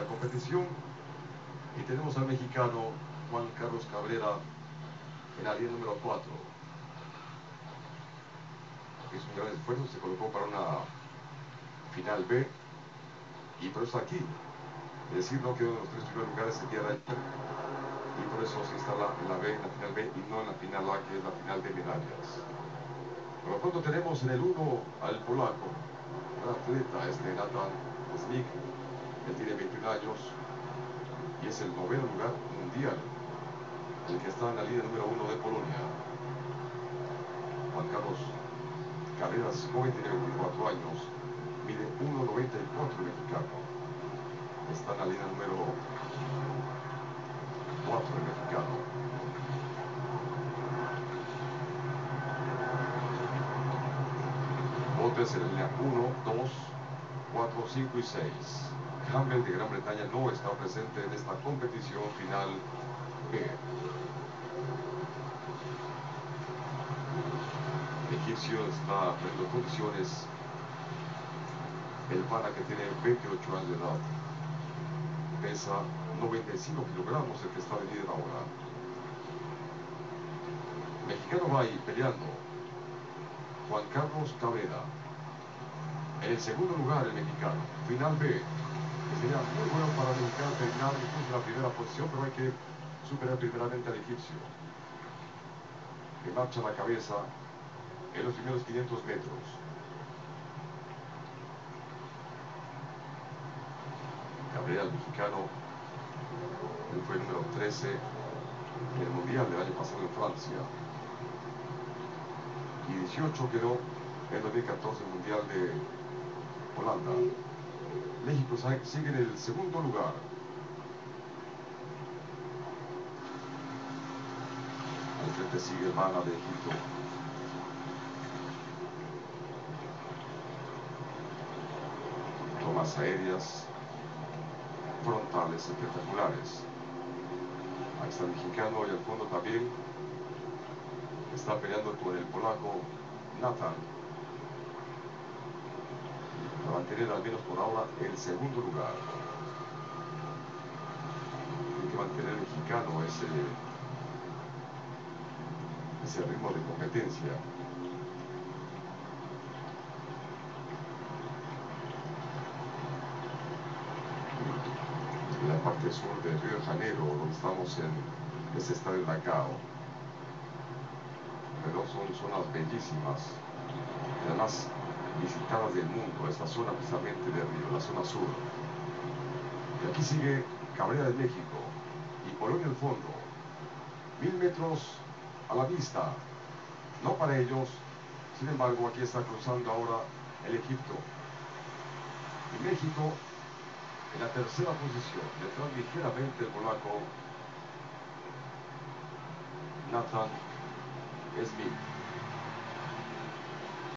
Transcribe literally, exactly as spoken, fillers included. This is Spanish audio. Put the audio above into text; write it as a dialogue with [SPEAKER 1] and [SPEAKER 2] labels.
[SPEAKER 1] competición. Y tenemos al mexicano Juan Carlos Cabrera en la línea número cuatro. Es un gran esfuerzo, se colocó para una final B y por eso aquí, es decir, no quedó en los tres primeros lugares el día de ayer y por eso se instala en la B, en la final B y no en la final A, que es la final de medallas. Por lo pronto tenemos en el uno al polaco, un atleta, este Nathan Snik. Él tiene veintiún años y es el noveno lugar mundial, el que está en la línea número uno de Polonia. Juan Carlos Cabrera es joven, tiene veinticuatro años, mide uno noventa y cuatro mexicano. Está en la línea número cuatro el mexicano. Botes en la línea uno, dos, cuatro, cinco y seis. Campbell de Gran Bretaña no está presente en esta competición final B. El egipcio está poniendo condiciones. El pana, que tiene veintiocho años de edad, pesa noventa y cinco kilogramos, el que está de líder ahora. El mexicano va ahí peleando. Juan Carlos Cabrera. En el segundo lugar el mexicano. Final B. Que sería muy bueno para el mexicano terminar incluso en la primera posición, pero hay que superar primeramente al egipcio, que marcha la cabeza en los primeros quinientos metros. Cabrera, el mexicano, él fue el número trece en el mundial del año pasado en Francia. Y dieciocho quedó en dos mil catorce el mundial de Holanda. México sigue en el segundo lugar. Al frente sigue el Mana de Egipto. Tomas aéreas frontales espectaculares. Ahí está el mexicano y al fondo también está peleando con el polaco Nathan para mantener al menos por ahora el segundo lugar. Hay que mantener el mexicano ese, ese ritmo de competencia. En la parte sur de Río de Janeiro, donde estamos en este estadio de Nacao. Pero son zonas bellísimas, además visitadas del mundo, esta zona precisamente de Río, la zona sur. Y aquí sigue Cabrera de México y Polonia al fondo. Mil metros a la vista, no para ellos. Sin embargo, aquí está cruzando ahora el Egipto. Y México en la tercera posición, detrás ligeramente el polaco Nathan Snik.